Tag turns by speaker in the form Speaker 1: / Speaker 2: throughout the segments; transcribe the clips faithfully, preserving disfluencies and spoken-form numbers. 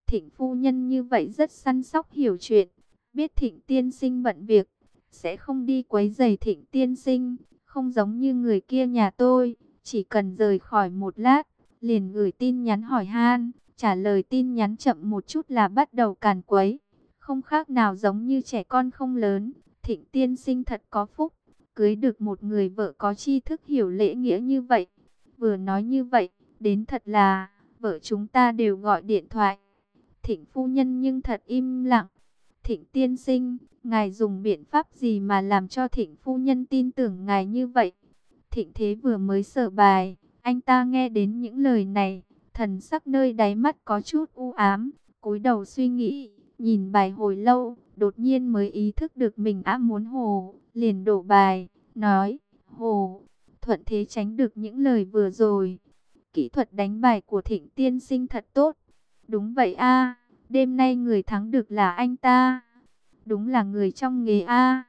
Speaker 1: Thịnh phu nhân như vậy rất săn sóc hiểu chuyện, biết Thịnh tiên sinh bận việc, sẽ không đi quấy rầy Thịnh tiên sinh, không giống như người kia nhà tôi, chỉ cần rời khỏi một lát, liền gửi tin nhắn hỏi han, trả lời tin nhắn chậm một chút là bắt đầu càn quấy, không khác nào giống như trẻ con không lớn. Thịnh tiên sinh thật có phúc, cưới được một người vợ có tri thức hiểu lễ nghĩa như vậy. Vừa nói như vậy, đến thật là, vợ chúng ta đều gọi điện thoại. Thịnh phu nhân nhưng thật im lặng. Thịnh tiên sinh, ngài dùng biện pháp gì mà làm cho Thịnh phu nhân tin tưởng ngài như vậy? Thịnh thế vừa mới sở bài, anh ta nghe đến những lời này, thần sắc nơi đáy mắt có chút u ám, cúi đầu suy nghĩ, nhìn bài hồi lâu, đột nhiên mới ý thức được mình đã muốn hồ, liền đổ bài, nói, hồ, thuận thế tránh được những lời vừa rồi. Kỹ thuật đánh bài của Thịnh tiên sinh thật tốt. Đúng vậy a, đêm nay người thắng được là anh ta. Đúng là người trong nghề a.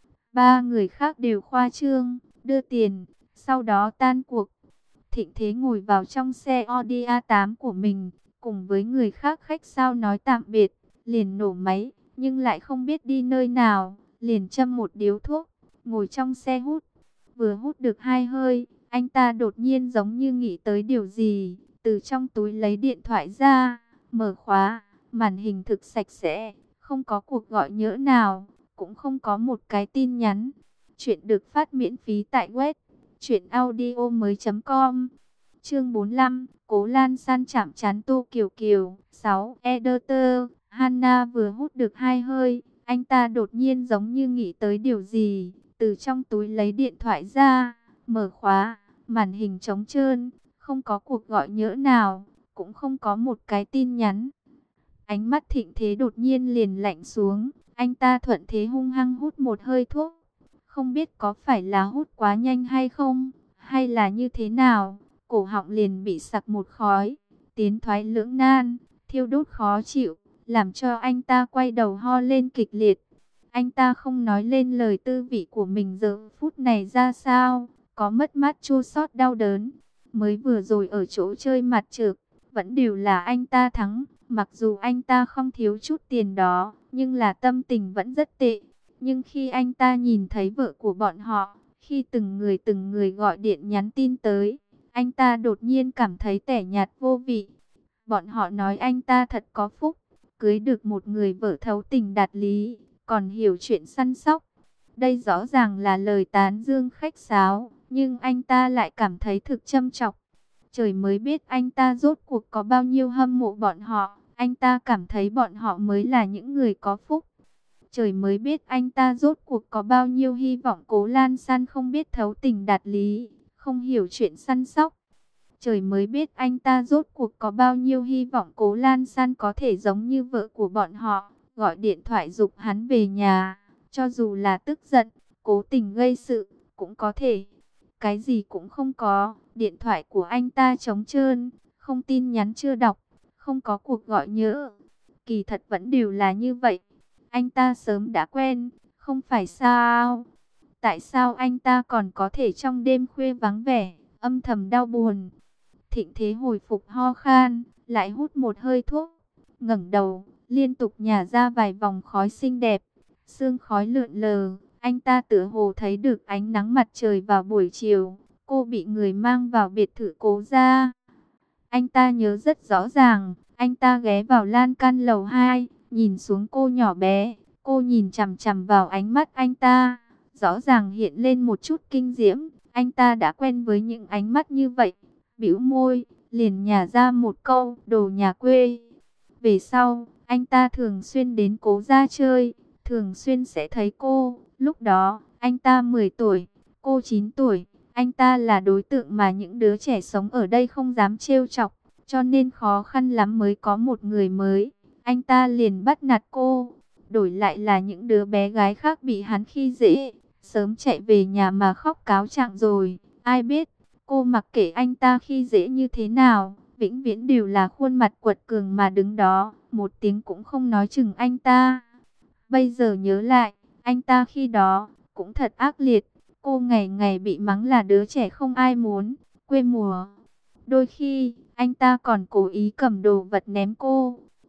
Speaker 1: Ba người khác đều khoa trương, đưa tiền, sau đó tan cuộc. Thịnh thế ngồi vào trong xe Audi a tám của mình, cùng với người khác khách sáo nói tạm biệt, liền nổ máy, nhưng lại không biết đi nơi nào, liền châm một điếu thuốc, ngồi trong xe hút. Vừa hút được hai hơi, anh ta đột nhiên giống như nghĩ tới điều gì, từ trong túi lấy điện thoại ra, mở khóa, màn hình thực sạch sẽ, không có cuộc gọi nhỡ nào, cũng không có một cái tin nhắn. Chuyện được phát miễn phí tại web truyện audio mới chấm com. Chương bốn mươi lăm, Cố Lan San chạm trán Tô Kiều Kiều. sáu. Editor, Hana vừa hút được hai hơi, anh ta đột nhiên giống như nghĩ tới điều gì, từ trong túi lấy điện thoại ra, mở khóa, màn hình trống trơn, không có cuộc gọi nhỡ nào, cũng không có một cái tin nhắn. Ánh mắt Thịnh thế đột nhiên liền lạnh xuống, anh ta thuận thế hung hăng hút một hơi thuốc. Không biết có phải là hút quá nhanh hay không, hay là như thế nào, cổ họng liền bị sặc một khói, tiến thoái lưỡng nan, thiêu đốt khó chịu, làm cho anh ta quay đầu ho lên kịch liệt. Anh ta không nói lên lời tư vị của mình giờ phút này ra sao, có mất mát chua xót đau đớn. Mới vừa rồi ở chỗ chơi mặt trược, vẫn đều là anh ta thắng, mặc dù anh ta không thiếu chút tiền đó, nhưng là tâm tình vẫn rất tệ. Nhưng khi anh ta nhìn thấy vợ của bọn họ, khi từng người từng người gọi điện nhắn tin tới, anh ta đột nhiên cảm thấy tẻ nhạt vô vị. Bọn họ nói anh ta thật có phúc, cưới được một người vợ thấu tình đạt lý, còn hiểu chuyện săn sóc. Đây rõ ràng là lời tán dương khách sáo, nhưng anh ta lại cảm thấy thực châm chọc. Trời mới biết anh ta rốt cuộc có bao nhiêu hâm mộ bọn họ, anh ta cảm thấy bọn họ mới là những người có phúc. Trời mới biết anh ta rốt cuộc có bao nhiêu hy vọng Cố Lan San không biết thấu tình đạt lý, không hiểu chuyện săn sóc. Trời mới biết anh ta rốt cuộc có bao nhiêu hy vọng Cố Lan San có thể giống như vợ của bọn họ, gọi điện thoại giục hắn về nhà, cho dù là tức giận, cố tình gây sự, cũng có thể. Cái gì cũng không có, điện thoại của anh ta trống trơn, không tin nhắn chưa đọc, không có cuộc gọi nhỡ. Kỳ thật vẫn đều là như vậy. Anh ta sớm đã quen, không phải sao? Tại sao anh ta còn có thể trong đêm khuya vắng vẻ, âm thầm đau buồn? Thịnh thế hồi phục ho khan, lại hút một hơi thuốc, ngẩng đầu, liên tục nhả ra vài vòng khói xinh đẹp, sương khói lượn lờ. Anh ta tựa hồ thấy được ánh nắng mặt trời vào buổi chiều, cô bị người mang vào biệt thự Cố gia. Anh ta nhớ rất rõ ràng, anh ta ghé vào lan can lầu hai, nhìn xuống cô nhỏ bé, cô nhìn chằm chằm vào ánh mắt anh ta, rõ ràng hiện lên một chút kinh diễm, anh ta đã quen với những ánh mắt như vậy, bĩu môi, liền nhả ra một câu, đồ nhà quê. Về sau, anh ta thường xuyên đến Cố gia chơi, thường xuyên sẽ thấy cô, lúc đó, anh ta mười tuổi, cô chín tuổi. Anh ta là đối tượng mà những đứa trẻ sống ở đây không dám trêu chọc, cho nên khó khăn lắm mới có một người mới. Anh ta liền bắt nạt cô, đổi lại là những đứa bé gái khác bị hắn khi dễ, sớm chạy về nhà mà khóc cáo trạng rồi. Ai biết, cô mặc kệ anh ta khi dễ như thế nào, vĩnh viễn đều là khuôn mặt quật cường mà đứng đó, một tiếng cũng không nói chừng anh ta. Bây giờ nhớ lại, anh ta khi đó cũng thật ác liệt. Cô ngày ngày bị mắng là đứa trẻ không ai muốn, quê mùa. Đôi khi, anh ta còn cố ý cầm đồ vật ném cô.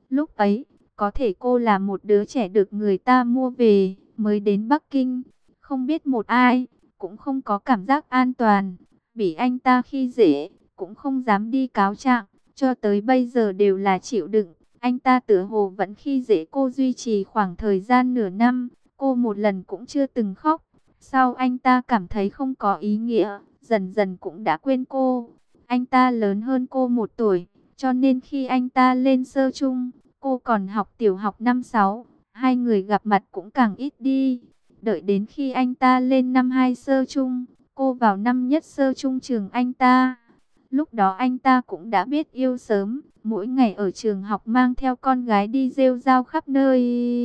Speaker 1: Lúc ấy, có thể cô là một đứa trẻ được người ta mua về, mới đến Bắc Kinh, không biết một ai, cũng không có cảm giác an toàn, bị anh ta khi dễ, cũng không dám đi cáo trạng, cho tới bây giờ đều là chịu đựng. Anh ta tựa hồ vẫn khi dễ cô duy trì khoảng thời gian nửa năm, cô một lần cũng chưa từng khóc. Sau anh ta cảm thấy không có ý nghĩa, dần dần cũng đã quên cô. Anh ta lớn hơn cô một tuổi, cho nên khi anh ta lên sơ trung, cô còn học tiểu học năm sáu, hai người gặp mặt cũng càng ít đi. Đợi đến khi anh ta lên năm hai sơ trung, cô vào năm nhất sơ trung trường anh ta. Lúc đó anh ta cũng đã biết yêu sớm, mỗi ngày ở trường học mang theo con gái đi rêu rao khắp nơi.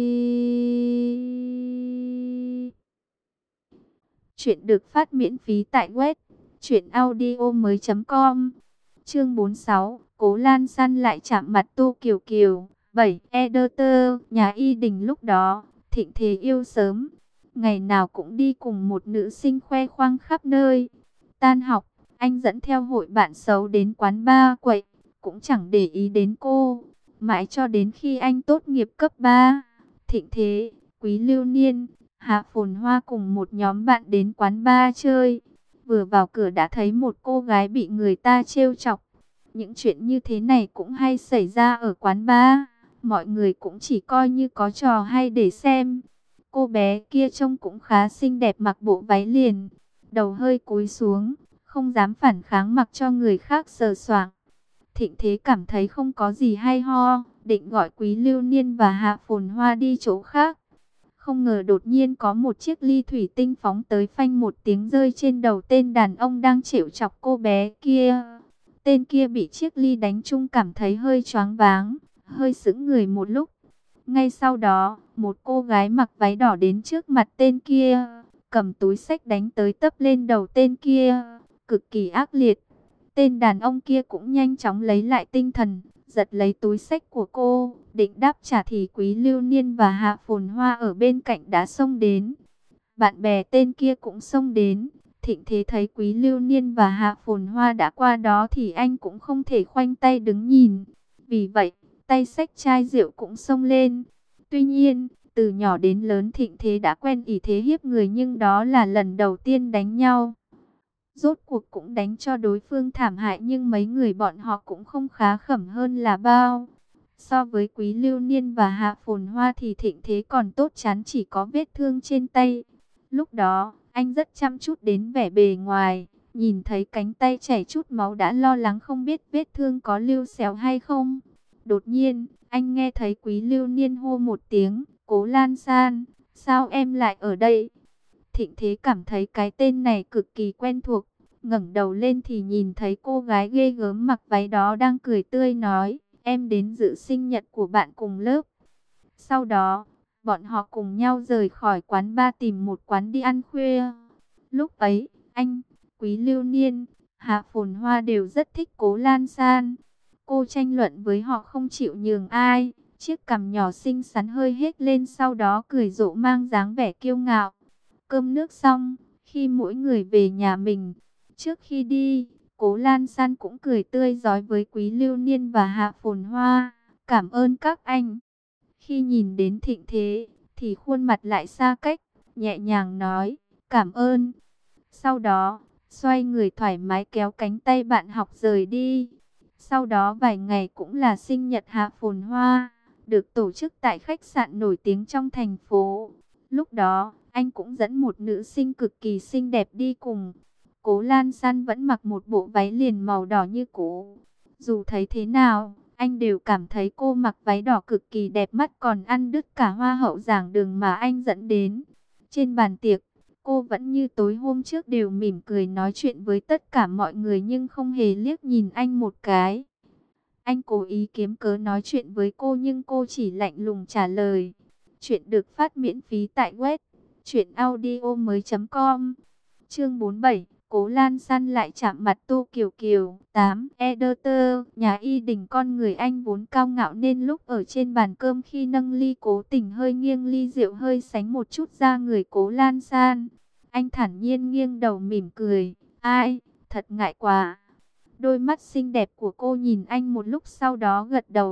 Speaker 1: Chuyện được phát miễn phí tại web truyện audio mới com. Chương bốn mươi sáu, Cố Lan San lại chạm mặt Tô Kiều Kiều. bảy. Editor, nhà y đình lúc đó, thịnh thế yêu sớm. Ngày nào cũng đi cùng một nữ sinh khoe khoang khắp nơi. Tan học, anh dẫn theo hội bạn xấu đến quán bar quậy, cũng chẳng để ý đến cô. Mãi cho đến khi anh tốt nghiệp cấp ba, thịnh thế, Quý Lưu Niên, Hạ Phồn Hoa cùng một nhóm bạn đến quán bar chơi. Vừa vào cửa đã thấy một cô gái bị người ta trêu chọc. Những chuyện như thế này cũng hay xảy ra ở quán bar. Mọi người cũng chỉ coi như có trò hay để xem. Cô bé kia trông cũng khá xinh đẹp, mặc bộ váy liền, đầu hơi cúi xuống, không dám phản kháng, mặc cho người khác sờ soạng. Thịnh thế cảm thấy không có gì hay ho, định gọi Quý Lưu Niên và Hạ Phồn Hoa đi chỗ khác. Không ngờ đột nhiên có một chiếc ly thủy tinh phóng tới, phanh một tiếng rơi trên đầu tên đàn ông đang trêu chọc cô bé kia. Tên kia bị chiếc ly đánh trúng, cảm thấy hơi choáng váng, hơi sững người một lúc. Ngay sau đó, một cô gái mặc váy đỏ đến trước mặt tên kia, cầm túi xách đánh tới tấp lên đầu tên kia, cực kỳ ác liệt. Tên đàn ông kia cũng nhanh chóng lấy lại tinh thần, giật lấy túi xách của cô, định đáp trả thì Quý Lưu Niên và Hạ Phồn Hoa ở bên cạnh đã xông đến. Bạn bè tên kia cũng xông đến. Thịnh thế thấy Quý Lưu Niên và Hạ Phồn Hoa đã qua đó thì anh cũng không thể khoanh tay đứng nhìn. Vì vậy, tay xách chai rượu cũng xông lên. Tuy nhiên, từ nhỏ đến lớn Thịnh thế đã quen ỷ thế hiếp người, nhưng đó là lần đầu tiên đánh nhau. Rốt cuộc cũng đánh cho đối phương thảm hại, nhưng mấy người bọn họ cũng không khá khẩm hơn là bao. So với Quý Lưu Niên và Hạ Phồn Hoa thì Thịnh thế còn tốt, chán chỉ có vết thương trên tay. Lúc đó, anh rất chăm chút đến vẻ bề ngoài, nhìn thấy cánh tay chảy chút máu đã lo lắng không biết vết thương có lưu xéo hay không. Đột nhiên, anh nghe thấy Quý Lưu Niên hô một tiếng, Cố Lan San, sao em lại ở đây? Thịnh thế cảm thấy cái tên này cực kỳ quen thuộc, ngẩng đầu lên thì nhìn thấy cô gái ghê gớm mặc váy đó đang cười tươi nói, em đến dự sinh nhật của bạn cùng lớp. Sau đó, bọn họ cùng nhau rời khỏi quán bar tìm một quán đi ăn khuya. Lúc ấy, anh, Quý Lưu Niên, Hạ Phồn Hoa đều rất thích Cố Lan San. Cô tranh luận với họ không chịu nhường ai, chiếc cằm nhỏ xinh xắn hơi hết lên, sau đó cười rộ mang dáng vẻ kiêu ngạo. Cơm nước xong, khi mỗi người về nhà mình, trước khi đi, Cố Lan San cũng cười tươi rói với Quý Lưu Niên và Hạ Phồn Hoa. Cảm ơn các anh. Khi nhìn đến Thịnh thế, thì khuôn mặt lại xa cách, nhẹ nhàng nói, cảm ơn. Sau đó, xoay người thoải mái kéo cánh tay bạn học rời đi. Sau đó vài ngày cũng là sinh nhật Hạ Phồn Hoa, được tổ chức tại khách sạn nổi tiếng trong thành phố. Lúc đó, anh cũng dẫn một nữ sinh cực kỳ xinh đẹp đi cùng. Cố Lan San vẫn mặc một bộ váy liền màu đỏ như cũ. Dù thấy thế nào, anh đều cảm thấy cô mặc váy đỏ cực kỳ đẹp mắt, còn ăn đứt cả hoa hậu giảng đường mà anh dẫn đến. Trên bàn tiệc, cô vẫn như tối hôm trước đều mỉm cười nói chuyện với tất cả mọi người nhưng không hề liếc nhìn anh một cái. Anh cố ý kiếm cớ nói chuyện với cô nhưng cô chỉ lạnh lùng trả lời. Chuyện được phát miễn phí tại web truyện audio mới com. Chương bốn mươi bảy, Cố Lan San lại chạm mặt Tô Kiều Kiều. tám. Editor, nhà y đình con người anh vốn cao ngạo nên lúc ở trên bàn cơm khi nâng ly cố tình hơi nghiêng ly rượu hơi sánh một chút ra người Cố Lan San. Anh thản nhiên nghiêng đầu mỉm cười. Ai, thật ngại quá. Đôi mắt xinh đẹp của cô nhìn anh một lúc sau đó gật đầu,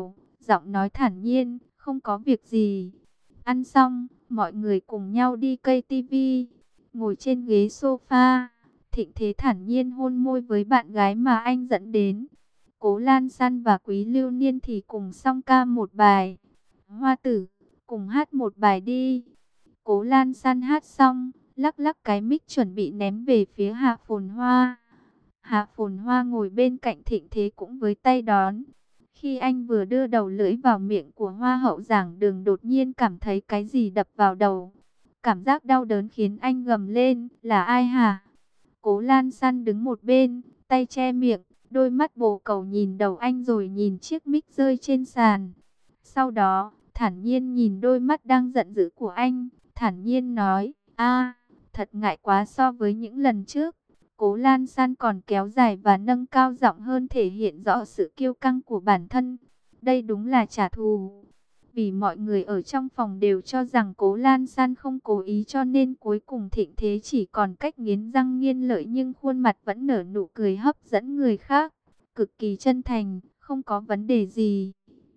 Speaker 1: giọng nói thản nhiên, không có việc gì. Ăn xong, mọi người cùng nhau đi cây tivi, ngồi trên ghế sofa. Thịnh Thế thản nhiên hôn môi với bạn gái mà anh dẫn đến. Cố Lan San và Quý Lưu Niên thì cùng song ca một bài. Hoa tử, cùng hát một bài đi. Cố Lan San hát xong, lắc lắc cái mic chuẩn bị ném về phía Hạ Phồn Hoa. Hạ Phồn Hoa ngồi bên cạnh Thịnh Thế cũng với tay đón. Khi anh vừa đưa đầu lưỡi vào miệng của Hoa hậu giảng đường, đột nhiên cảm thấy cái gì đập vào đầu. Cảm giác đau đớn khiến anh gầm lên, là ai hả? Cố Lan San đứng một bên, tay che miệng, đôi mắt bồ cầu nhìn đầu anh rồi nhìn chiếc mic rơi trên sàn. Sau đó, thản nhiên nhìn đôi mắt đang giận dữ của anh, thản nhiên nói, a, thật ngại quá so với những lần trước. Cố Lan San còn kéo dài và nâng cao giọng hơn, thể hiện rõ sự kiêu căng của bản thân. Đây đúng là trả thù. Vì mọi người ở trong phòng đều cho rằng Cố Lan San không cố ý, cho nên cuối cùng Thịnh Thế chỉ còn cách nghiến răng nghiến lợi, nhưng khuôn mặt vẫn nở nụ cười hấp dẫn người khác. Cực kỳ chân thành, không có vấn đề gì.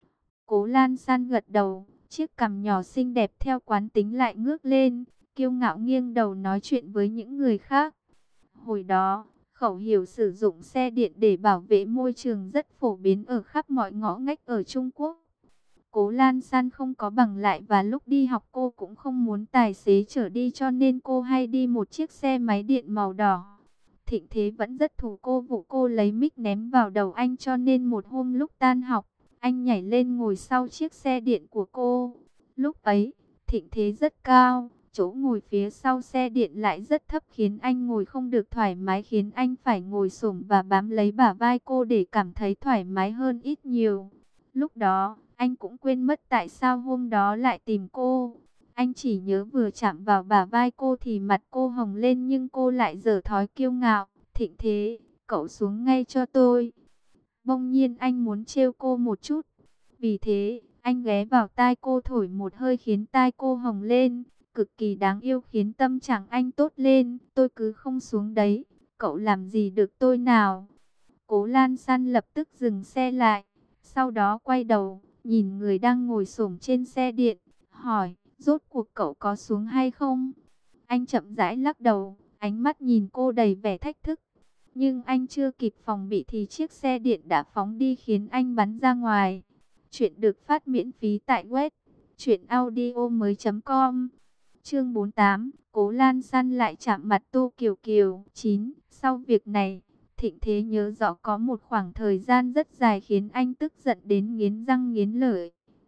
Speaker 1: Cố Lan San gật đầu, chiếc cằm nhỏ xinh đẹp theo quán tính lại ngước lên, kiêu ngạo nghiêng đầu nói chuyện với những người khác. Hồi đó, khẩu hiệu sử dụng xe điện để bảo vệ môi trường rất phổ biến ở khắp mọi ngõ ngách ở Trung Quốc. Cố Lan San không có bằng lại và lúc đi học cô cũng không muốn tài xế chở đi, cho nên cô hay đi một chiếc xe máy điện màu đỏ. Thịnh Thế vẫn rất thù cô vụ cô lấy mic ném vào đầu anh, cho nên một hôm lúc tan học, anh nhảy lên ngồi sau chiếc xe điện của cô. Lúc ấy, Thịnh Thế rất cao, chỗ ngồi phía sau xe điện lại rất thấp khiến anh ngồi không được thoải mái, khiến anh phải ngồi xổm và bám lấy bả vai cô để cảm thấy thoải mái hơn ít nhiều. Lúc đó, anh cũng quên mất tại sao hôm đó lại tìm cô. Anh chỉ nhớ vừa chạm vào bả vai cô thì mặt cô hồng lên, nhưng cô lại giở thói kiêu ngạo. Thịnh Thế, cậu xuống ngay cho tôi. Bỗng nhiên anh muốn trêu cô một chút. Vì thế, anh ghé vào tai cô thổi một hơi khiến tai cô hồng lên. Cực kỳ đáng yêu, khiến tâm trạng anh tốt lên. Tôi cứ không xuống đấy, cậu làm gì được tôi nào. Cố Lan San lập tức dừng xe lại. Sau đó quay đầu, nhìn người đang ngồi xổm trên xe điện, hỏi, rốt cuộc cậu có xuống hay không? Anh chậm rãi lắc đầu, ánh mắt nhìn cô đầy vẻ thách thức. Nhưng anh chưa kịp phòng bị thì chiếc xe điện đã phóng đi khiến anh bắn ra ngoài. Chuyện được phát miễn phí tại web truyện audio mới chấm com. Chương bốn mươi tám, Cố Lan San lại chạm mặt Tô Kiều Kiều. chín. Sau việc này, Thịnh Thế nhớ rõ có một khoảng thời gian rất dài khiến anh tức giận đến nghiến răng nghiến lợi.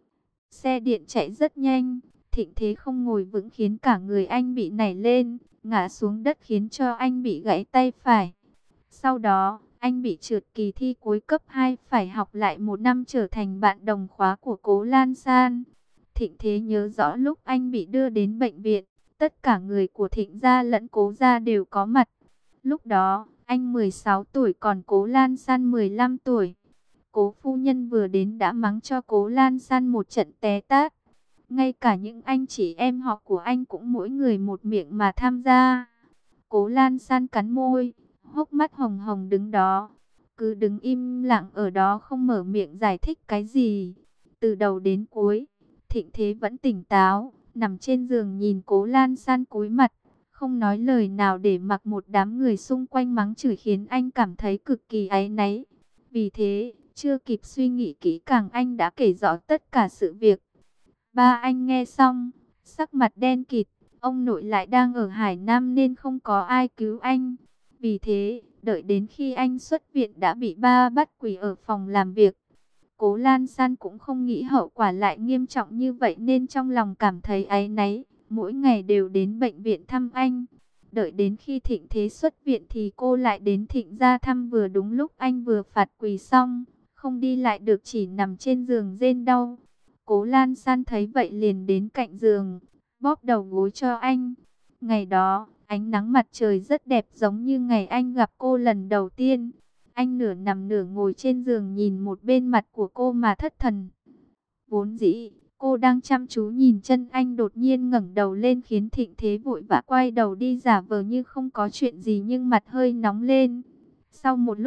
Speaker 1: Xe điện chạy rất nhanh, Thịnh Thế không ngồi vững khiến cả người anh bị nảy lên, ngã xuống đất khiến cho anh bị gãy tay phải. Sau đó, anh bị trượt kỳ thi cuối cấp hai, phải học lại một năm trở thành bạn đồng khóa của Cố Lan San. Thịnh Thế nhớ rõ lúc anh bị đưa đến bệnh viện, tất cả người của Thịnh gia lẫn Cố gia đều có mặt. Lúc đó, anh mười sáu tuổi còn Cố Lan San mười lăm tuổi. Cố phu nhân vừa đến đã mắng cho Cố Lan San một trận té tát. Ngay cả những anh chị em họ của anh cũng mỗi người một miệng mà tham gia. Cố Lan San cắn môi, hốc mắt hồng hồng đứng đó. Cứ đứng im lặng ở đó không mở miệng giải thích cái gì. Từ đầu đến cuối, Thịnh Thế vẫn tỉnh táo, nằm trên giường nhìn Cố Lan San cúi mặt, không nói lời nào để mặc một đám người xung quanh mắng chửi khiến anh cảm thấy cực kỳ áy náy. Vì thế, chưa kịp suy nghĩ kỹ càng anh đã kể rõ tất cả sự việc. Ba anh nghe xong, sắc mặt đen kịt, ông nội lại đang ở Hải Nam nên không có ai cứu anh. Vì thế, đợi đến khi anh xuất viện đã bị ba bắt quỳ ở phòng làm việc. Cố Lan San cũng không nghĩ hậu quả lại nghiêm trọng như vậy nên trong lòng cảm thấy áy náy, mỗi ngày đều đến bệnh viện thăm anh. Đợi đến khi Thịnh Thế xuất viện thì cô lại đến Thịnh gia thăm, vừa đúng lúc anh vừa phạt quỳ xong, không đi lại được, chỉ nằm trên giường rên đau. Cố Lan San thấy vậy liền đến cạnh giường, bóp đầu gối cho anh. Ngày đó, ánh nắng mặt trời rất đẹp giống như ngày anh gặp cô lần đầu tiên. Anh nửa nằm nửa ngồi trên giường nhìn một bên mặt của cô mà thất thần. Vốn dĩ, cô đang chăm chú nhìn chân anh, đột nhiên ngẩng đầu lên khiến Thịnh Thế vội vã quay đầu đi giả vờ như không có chuyện gì, nhưng mặt hơi nóng lên. Sau một lúc,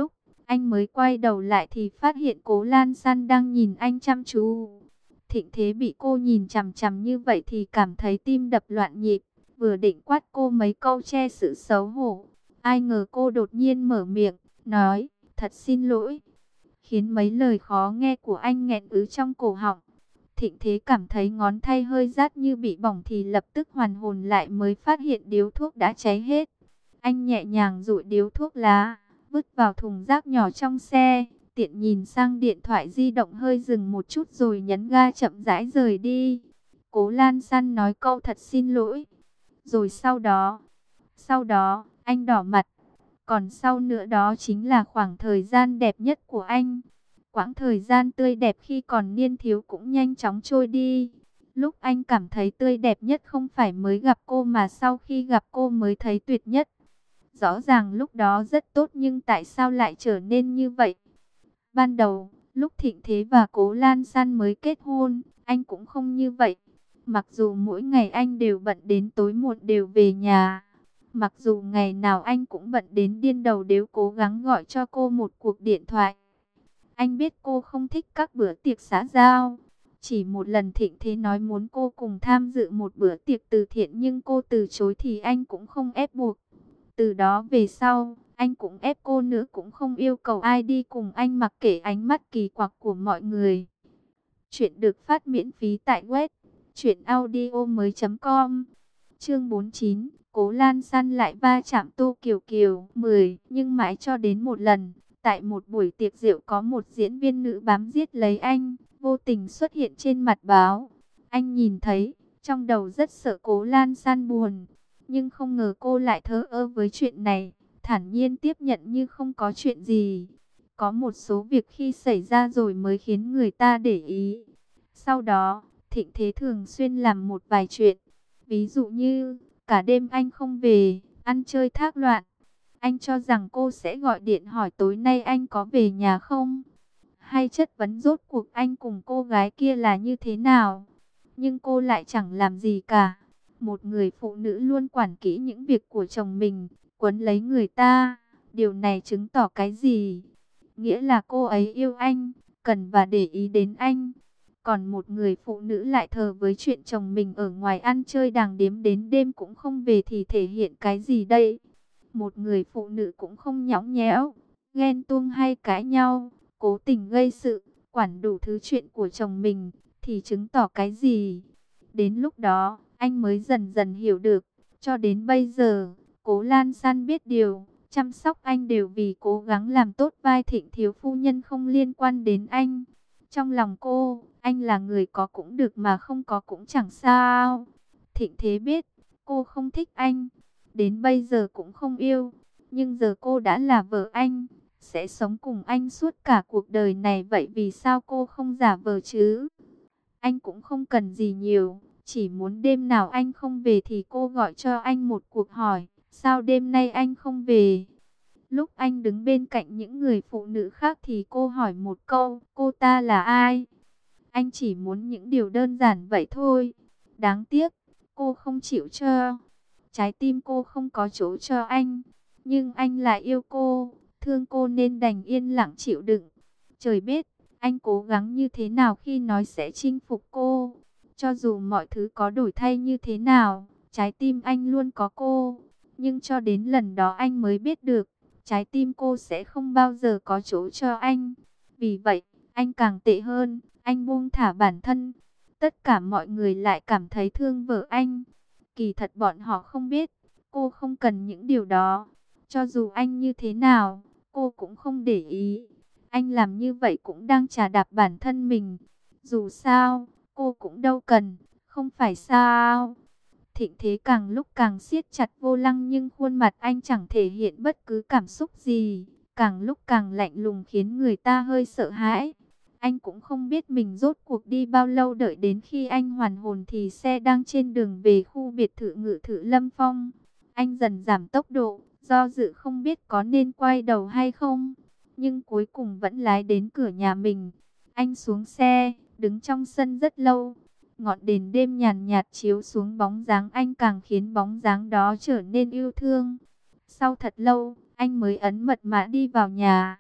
Speaker 1: Anh mới quay đầu lại thì phát hiện Cố Lan San đang nhìn anh chăm chú. Thịnh Thế bị cô nhìn chằm chằm như vậy thì cảm thấy tim đập loạn nhịp, vừa định quát cô mấy câu che sự xấu hổ. Ai ngờ cô đột nhiên mở miệng, nói, thật xin lỗi, khiến mấy lời khó nghe của anh nghẹn ứ trong cổ họng. Thịnh Thế cảm thấy ngón tay hơi rát như bị bỏng thì lập tức hoàn hồn lại mới phát hiện điếu thuốc đã cháy hết. Anh nhẹ nhàng dụi điếu thuốc lá, vứt vào thùng rác nhỏ trong xe, tiện nhìn sang điện thoại di động hơi dừng một chút rồi nhấn ga chậm rãi rời đi. Cố Lan San nói câu thật xin lỗi. Rồi sau đó, sau đó, anh đỏ mặt. Còn sau nữa đó chính là khoảng thời gian đẹp nhất của anh. Quãng thời gian tươi đẹp khi còn niên thiếu cũng nhanh chóng trôi đi. Lúc anh cảm thấy tươi đẹp nhất không phải mới gặp cô mà sau khi gặp cô mới thấy tuyệt nhất. Rõ ràng lúc đó rất tốt nhưng tại sao lại trở nên như vậy? Ban đầu, lúc Thịnh Thế và Cố Lan San mới kết hôn, anh cũng không như vậy. Mặc dù mỗi ngày anh đều bận đến tối muộn đều về nhà. Mặc dù ngày nào anh cũng bận đến điên đầu đều cố gắng gọi cho cô một cuộc điện thoại. Anh biết cô không thích các bữa tiệc xã giao. Chỉ một lần Thịnh Thế nói muốn cô cùng tham dự một bữa tiệc từ thiện nhưng cô từ chối thì anh cũng không ép buộc. Từ đó về sau, anh cũng ép cô nữa cũng không yêu cầu ai đi cùng anh mặc kệ ánh mắt kỳ quặc của mọi người. Chuyện được phát miễn phí tại web truyện audio mới chấm com. Chương bốn mươi chín, Cố Lan San lại va chạm Tô Kiều Kiều. mười, nhưng mãi cho đến một lần, tại một buổi tiệc rượu có một diễn viên nữ bám giết lấy anh, vô tình xuất hiện trên mặt báo. Anh nhìn thấy, trong đầu rất sợ Cố Lan San buồn, nhưng không ngờ cô lại thờ ơ với chuyện này, thản nhiên tiếp nhận như không có chuyện gì. Có một số việc khi xảy ra rồi mới khiến người ta để ý. Sau đó, Thịnh Thế thường xuyên làm một vài chuyện. Ví dụ như, cả đêm anh không về, ăn chơi thác loạn. Anh cho rằng cô sẽ gọi điện hỏi tối nay anh có về nhà không? Hay chất vấn rốt cuộc anh cùng cô gái kia là như thế nào? Nhưng cô lại chẳng làm gì cả. Một người phụ nữ luôn quản kỹ những việc của chồng mình, quấn lấy người ta. Điều này chứng tỏ cái gì? Nghĩa là cô ấy yêu anh, cần và để ý đến anh. Còn một người phụ nữ lại thờ với chuyện chồng mình ở ngoài ăn chơi đàng điếm đến đêm cũng không về thì thể hiện cái gì đây? Một người phụ nữ cũng không nhõng nhẽo, ghen tuông hay cãi nhau, cố tình gây sự, quản đủ thứ chuyện của chồng mình, thì chứng tỏ cái gì? Đến lúc đó, anh mới dần dần hiểu được. Cho đến bây giờ, Cố Lan San biết điều, chăm sóc anh đều vì cố gắng làm tốt vai Thịnh thiếu phu nhân không liên quan đến anh. Trong lòng cô, anh là người có cũng được mà không có cũng chẳng sao. Thịnh Thế biết, cô không thích anh, đến bây giờ cũng không yêu. Nhưng giờ cô đã là vợ anh, sẽ sống cùng anh suốt cả cuộc đời này. Vậy vì sao cô không giả vờ chứ? Anh cũng không cần gì nhiều, chỉ muốn đêm nào anh không về thì cô gọi cho anh một cuộc hỏi, sao đêm nay anh không về? Lúc anh đứng bên cạnh những người phụ nữ khác thì cô hỏi một câu, cô ta là ai? Anh chỉ muốn những điều đơn giản vậy thôi. Đáng tiếc, cô không chịu cho. Trái tim cô không có chỗ cho anh, nhưng anh lại yêu cô, thương cô nên đành yên lặng chịu đựng. Trời biết, anh cố gắng như thế nào khi nói sẽ chinh phục cô. Cho dù mọi thứ có đổi thay như thế nào, trái tim anh luôn có cô. Nhưng cho đến lần đó anh mới biết được, trái tim cô sẽ không bao giờ có chỗ cho anh. Vì vậy, anh càng tệ hơn, anh buông thả bản thân. Tất cả mọi người lại cảm thấy thương vợ anh. Kỳ thật bọn họ không biết, cô không cần những điều đó. Cho dù anh như thế nào, cô cũng không để ý. Anh làm như vậy cũng đang chà đạp bản thân mình. Dù sao, cô cũng đâu cần, không phải sao? Thịnh Thế càng lúc càng siết chặt vô lăng nhưng khuôn mặt anh chẳng thể hiện bất cứ cảm xúc gì. Càng lúc càng lạnh lùng khiến người ta hơi sợ hãi. Anh cũng không biết mình rốt cuộc đi bao lâu, đợi đến khi anh hoàn hồn thì xe đang trên đường về khu biệt thự Ngự Thự Lâm Phong. Anh dần giảm tốc độ, do dự không biết có nên quay đầu hay không. Nhưng cuối cùng vẫn lái đến cửa nhà mình. Anh xuống xe, đứng trong sân rất lâu. Ngọn đèn đêm nhàn nhạt chiếu xuống bóng dáng anh càng khiến bóng dáng đó trở nên yêu thương. Sau thật lâu, anh mới ấn mật mã đi vào nhà.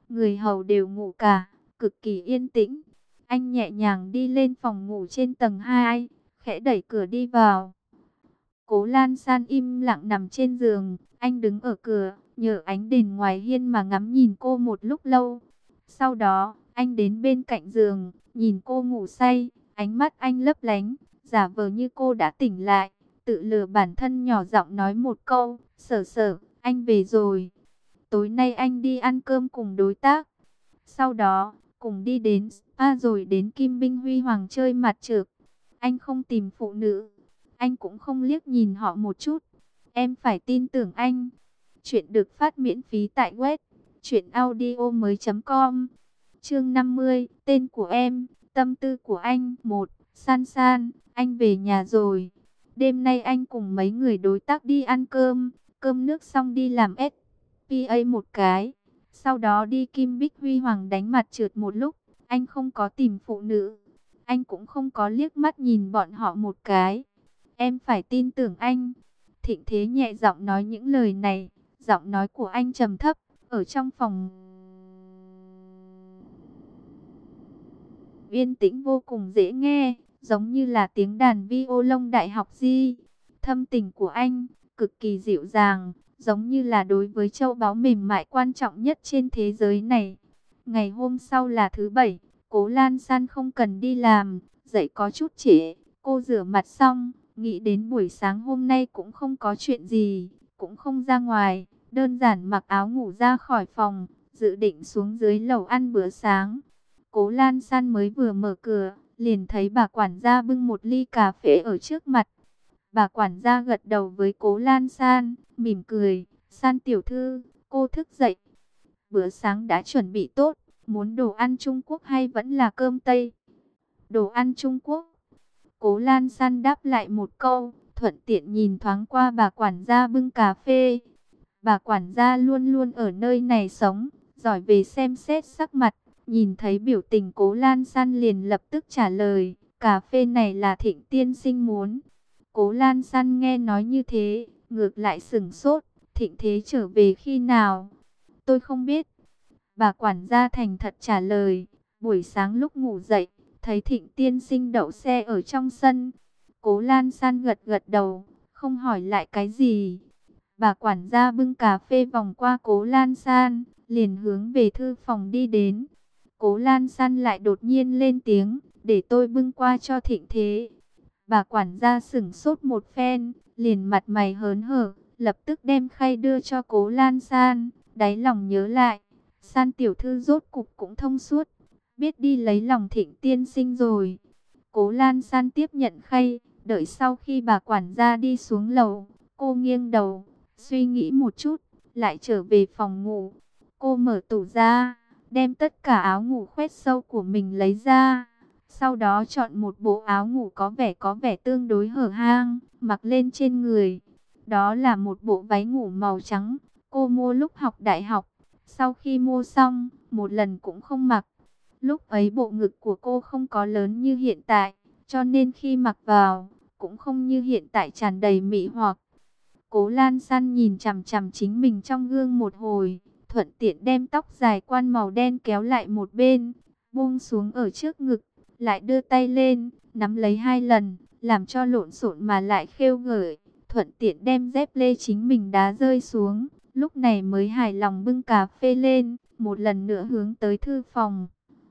Speaker 1: người hầu đều ngủ cả, cực kỳ yên tĩnh. Anh nhẹ nhàng đi lên phòng ngủ trên tầng hai, khẽ đẩy cửa đi vào. Cố Lan San im lặng nằm trên giường, anh đứng ở cửa, nhờ ánh đèn ngoài hiên mà ngắm nhìn cô một lúc lâu. Sau đó, anh đến bên cạnh giường, nhìn cô ngủ say, ánh mắt anh lấp lánh, giả vờ như cô đã tỉnh lại, tự lừa bản thân nhỏ giọng nói một câu, "Sở Sở, anh về rồi." Tối nay anh đi ăn cơm cùng đối tác. Sau đó, cùng đi đến spa rồi đến Kim Binh Huy Hoàng chơi mặt trược. Anh không tìm phụ nữ, anh cũng không liếc nhìn họ một chút. Em phải tin tưởng anh. Chuyện được phát miễn phí tại web truyện audio mới chấm com. Chương năm mươi, tên của em, tâm tư của anh. Một, San San, anh về nhà rồi. Đêm nay anh cùng mấy người đối tác đi ăn cơm, cơm nước xong đi làm ét pê a một cái. Sau đó đi Kim Bích Huy Hoàng đánh mặt trượt một lúc. Anh không có tìm phụ nữ, anh cũng không có liếc mắt nhìn bọn họ một cái. Em phải tin tưởng anh. Thịnh Thế nhẹ giọng nói những lời này, giọng nói của anh trầm thấp, ở trong phòng yên tĩnh vô cùng dễ nghe, giống như là tiếng đàn violon đại học di. Thâm tình của anh, cực kỳ dịu dàng, giống như là đối với châu báu mềm mại quan trọng nhất trên thế giới này. Ngày hôm sau là thứ bảy, Cố Lan San không cần đi làm, dậy có chút trễ, cô rửa mặt xong, nghĩ đến buổi sáng hôm nay cũng không có chuyện gì, cũng không ra ngoài, đơn giản mặc áo ngủ ra khỏi phòng, dự định xuống dưới lầu ăn bữa sáng. Cố Lan San mới vừa mở cửa, liền thấy bà quản gia bưng một ly cà phê ở trước mặt. Bà quản gia gật đầu với Cố Lan San, mỉm cười, "San tiểu thư, cô thức dậy. Bữa sáng đã chuẩn bị tốt, muốn đồ ăn Trung Quốc hay vẫn là cơm Tây?" "Đồ ăn Trung Quốc." Cố Lan San đáp lại một câu, thuận tiện nhìn thoáng qua bà quản gia bưng cà phê. Bà quản gia luôn luôn ở nơi này sống, giỏi về xem xét sắc mặt. Nhìn thấy biểu tình Cố Lan San liền lập tức trả lời, "Cà phê này là Thịnh tiên sinh muốn." Cố Lan San nghe nói như thế, ngược lại sửng sốt, "Thịnh Thế trở về khi nào?" "Tôi không biết." Bà quản gia thành thật trả lời, "Buổi sáng lúc ngủ dậy, thấy Thịnh tiên sinh đậu xe ở trong sân." Cố Lan San gật gật đầu, không hỏi lại cái gì. Bà quản gia bưng cà phê vòng qua Cố Lan San, liền hướng về thư phòng đi đến. Cố Lan San lại đột nhiên lên tiếng, "Để tôi bưng qua cho Thịnh Thế." Bà quản gia sửng sốt một phen, liền mặt mày hớn hở, lập tức đem khay đưa cho Cố Lan San, đáy lòng nhớ lại, San tiểu thư rốt cục cũng thông suốt, biết đi lấy lòng Thịnh tiên sinh rồi. Cố Lan San tiếp nhận khay, đợi sau khi bà quản gia đi xuống lầu, cô nghiêng đầu, suy nghĩ một chút, lại trở về phòng ngủ. Cô mở tủ ra, đem tất cả áo ngủ khoét sâu của mình lấy ra. Sau đó chọn một bộ áo ngủ có vẻ có vẻ tương đối hở hang, mặc lên trên người. Đó là một bộ váy ngủ màu trắng, cô mua lúc học đại học. Sau khi mua xong, một lần cũng không mặc. Lúc ấy bộ ngực của cô không có lớn như hiện tại, cho nên khi mặc vào, cũng không như hiện tại tràn đầy mị hoặc. Cố Lan San nhìn chằm chằm chính mình trong gương một hồi, thuận tiện đem tóc dài quan màu đen kéo lại một bên, buông xuống ở trước ngực, lại đưa tay lên, nắm lấy hai lần, làm cho lộn xộn mà lại khêu gợi, thuận tiện đem dép lê chính mình đá rơi xuống, lúc này mới hài lòng bưng cà phê lên, một lần nữa hướng tới thư phòng.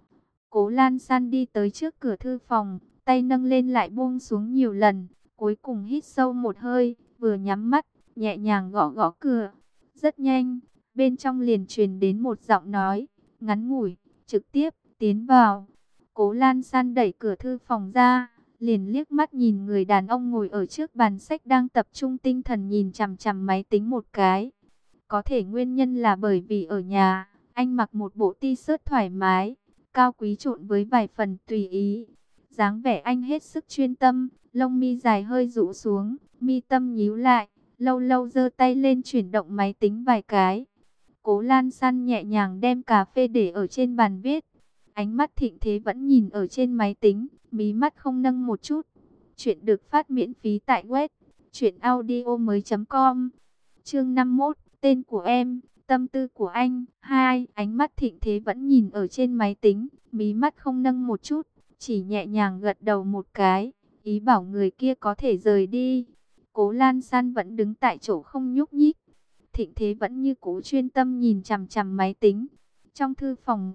Speaker 1: Cố Lan San đi tới trước cửa thư phòng, tay nâng lên lại buông xuống nhiều lần, cuối cùng hít sâu một hơi, vừa nhắm mắt, nhẹ nhàng gõ gõ cửa. Rất nhanh, bên trong liền truyền đến một giọng nói, ngắn ngủi, trực tiếp, "Tiến vào." Cố Lan San đẩy cửa thư phòng ra, liền liếc mắt nhìn người đàn ông ngồi ở trước bàn sách đang tập trung tinh thần nhìn chằm chằm máy tính một cái. Có thể nguyên nhân là bởi vì ở nhà, anh mặc một bộ t-shirt thoải mái, cao quý trộn với vài phần tùy ý. Dáng vẻ anh hết sức chuyên tâm, lông mi dài hơi rũ xuống, mi tâm nhíu lại, lâu lâu giơ tay lên chuyển động máy tính vài cái. Cố Lan San nhẹ nhàng đem cà phê để ở trên bàn viết. Ánh mắt Thịnh Thế vẫn nhìn ở trên máy tính, mí mắt không nâng một chút. Chuyện được phát miễn phí tại web truyện audio mới chấm com. Chương năm mươi mốt, tên của em, tâm tư của anh. Hai, ánh mắt Thịnh Thế vẫn nhìn ở trên máy tính, mí mắt không nâng một chút, chỉ nhẹ nhàng gật đầu một cái, ý bảo người kia có thể rời đi. Cố Lan San vẫn đứng tại chỗ không nhúc nhích. Thịnh Thế vẫn như cũ chuyên tâm nhìn chằm chằm máy tính. Trong thư phòng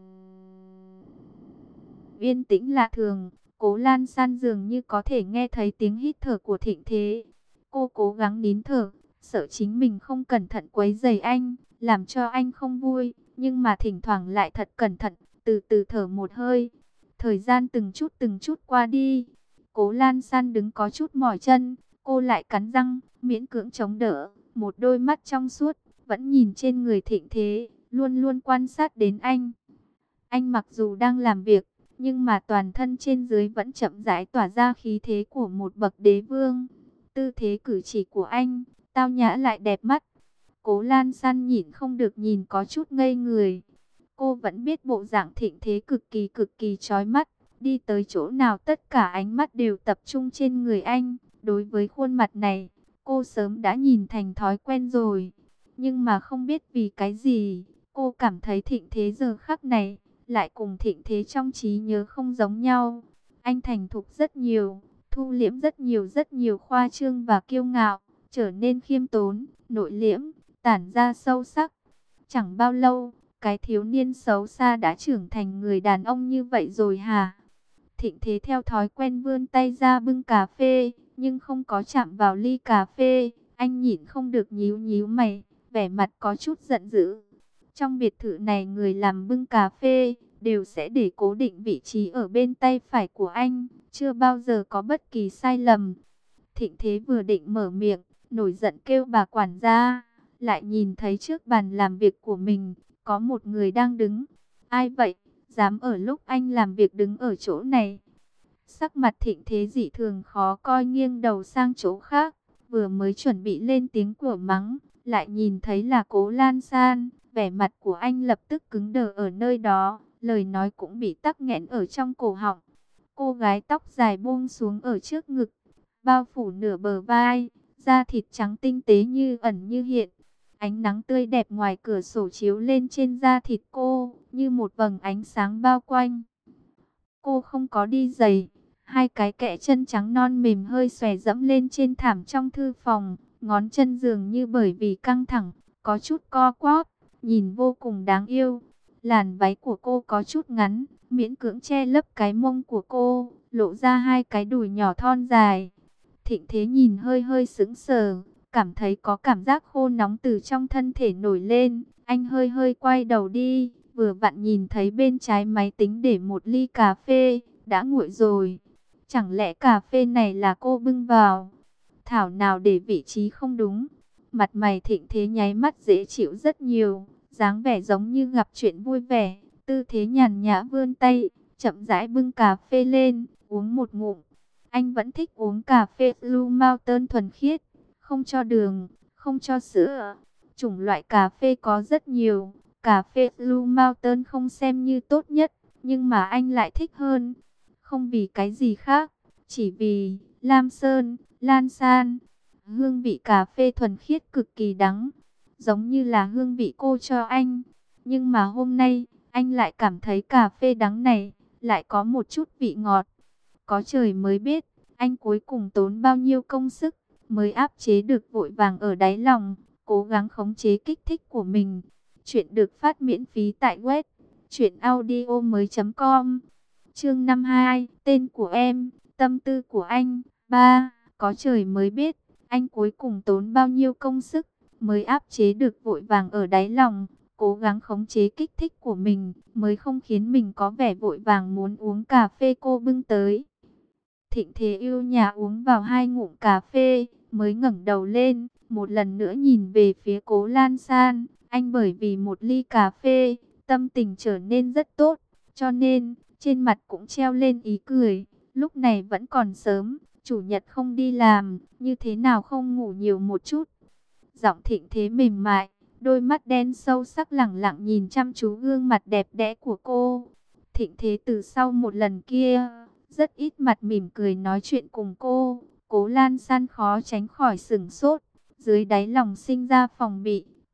Speaker 1: yên tĩnh lạ thường, Cố Lan San dường như có thể nghe thấy tiếng hít thở của Thịnh Thế. Cô cố gắng nín thở, sợ chính mình không cẩn thận quấy rầy anh, làm cho anh không vui, nhưng mà thỉnh thoảng lại thật cẩn thận, từ từ thở một hơi. Thời gian từng chút từng chút qua đi, Cố Lan San đứng có chút mỏi chân, cô lại cắn răng, miễn cưỡng chống đỡ, một đôi mắt trong suốt, vẫn nhìn trên người Thịnh Thế, luôn luôn quan sát đến anh. Anh mặc dù đang làm việc, nhưng mà toàn thân trên dưới vẫn chậm rãi tỏa ra khí thế của một bậc đế vương. Tư thế cử chỉ của anh, tao nhã lại đẹp mắt. Cố Lan San nhịn không được nhìn có chút ngây người. Cô vẫn biết bộ dạng Thịnh Thế cực kỳ cực kỳ chói mắt. Đi tới chỗ nào tất cả ánh mắt đều tập trung trên người anh. Đối với khuôn mặt này, cô sớm đã nhìn thành thói quen rồi. Nhưng mà không biết vì cái gì, cô cảm thấy Thịnh Thế giờ khắc này lại cùng Thịnh Thế trong trí nhớ không giống nhau. Anh thành thục rất nhiều, thu liễm rất nhiều rất nhiều khoa trương và kiêu ngạo, trở nên khiêm tốn, nội liễm, tản ra sâu sắc. Chẳng bao lâu, cái thiếu niên xấu xa đã trưởng thành người đàn ông như vậy rồi hả? Thịnh Thế theo thói quen vươn tay ra bưng cà phê, nhưng không có chạm vào ly cà phê. Anh nhịn không được nhíu nhíu mày, vẻ mặt có chút giận dữ. Trong biệt thự này người làm bưng cà phê đều sẽ để cố định vị trí ở bên tay phải của anh, chưa bao giờ có bất kỳ sai lầm. Thịnh Thế vừa định mở miệng, nổi giận kêu bà quản gia, lại nhìn thấy trước bàn làm việc của mình, có một người đang đứng. Ai vậy? Dám ở lúc anh làm việc đứng ở chỗ này? Sắc mặt Thịnh Thế dị thường khó coi, nghiêng đầu sang chỗ khác, vừa mới chuẩn bị lên tiếng của mắng, lại nhìn thấy là Cố Lan San. Vẻ mặt của anh lập tức cứng đờ ở nơi đó, lời nói cũng bị tắc nghẽn ở trong cổ họng. Cô gái tóc dài buông xuống ở trước ngực, bao phủ nửa bờ vai, da thịt trắng tinh tế như ẩn như hiện. Ánh nắng tươi đẹp ngoài cửa sổ chiếu lên trên da thịt cô, như một vầng ánh sáng bao quanh. Cô không có đi giày, hai cái kẽ chân trắng non mềm hơi xòe dẫm lên trên thảm trong thư phòng, ngón chân dường như bởi vì căng thẳng, có chút co quắp, nhìn vô cùng đáng yêu. Làn váy của cô có chút ngắn, miễn cưỡng che lấp cái mông của cô, lộ ra hai cái đùi nhỏ thon dài. Thịnh Thế nhìn hơi hơi sững sờ, cảm thấy có cảm giác khô nóng từ trong thân thể nổi lên. Anh hơi hơi quay đầu đi, vừa vặn nhìn thấy bên trái máy tính để một ly cà phê, đã nguội rồi. Chẳng lẽ cà phê này là cô bưng vào? Thảo nào để vị trí không đúng. Mặt mày Thịnh Thế nháy mắt dễ chịu rất nhiều, dáng vẻ giống như gặp chuyện vui vẻ, tư thế nhàn nhã vươn tay, chậm rãi bưng cà phê lên, uống một ngụm. Anh vẫn thích uống cà phê Blue Mountain thuần khiết, không cho đường, không cho sữa. Chủng loại cà phê có rất nhiều, cà phê Blue Mountain không xem như tốt nhất, nhưng mà anh lại thích hơn. Không vì cái gì khác, chỉ vì Lam Sơn, Lan San. Hương vị cà phê thuần khiết cực kỳ đắng, giống như là hương vị cô cho anh. Nhưng mà hôm nay, anh lại cảm thấy cà phê đắng này lại có một chút vị ngọt. Có trời mới biết, anh cuối cùng tốn bao nhiêu công sức mới áp chế được vội vàng ở đáy lòng, cố gắng khống chế kích thích của mình. Chuyện được phát miễn phí tại web truyệnaudiomoi mới com. Chương năm mươi hai, tên của em, tâm tư của anh. Ba, có trời mới biết, anh cuối cùng tốn bao nhiêu công sức mới áp chế được vội vàng ở đáy lòng, cố gắng khống chế kích thích của mình, mới không khiến mình có vẻ vội vàng muốn uống cà phê cô bưng tới. Thịnh Thế yêu nhà uống vào hai ngụm cà phê, mới ngẩng đầu lên, một lần nữa nhìn về phía Cố Lan San. Anh bởi vì một ly cà phê, tâm tình trở nên rất tốt, cho nên trên mặt cũng treo lên ý cười. Lúc này vẫn còn sớm, chủ nhật không đi làm, như thế nào không ngủ nhiều một chút. Giọng Thịnh Thế mềm mại, đôi mắt đen sâu sắc lẳng lặng nhìn chăm chú gương mặt đẹp đẽ của cô. Thịnh Thế từ sau một lần kia, rất ít mặt mỉm cười nói chuyện cùng cô. Cố Lan San khó tránh khỏi sửng sốt, dưới đáy lòng sinh ra phòng bị.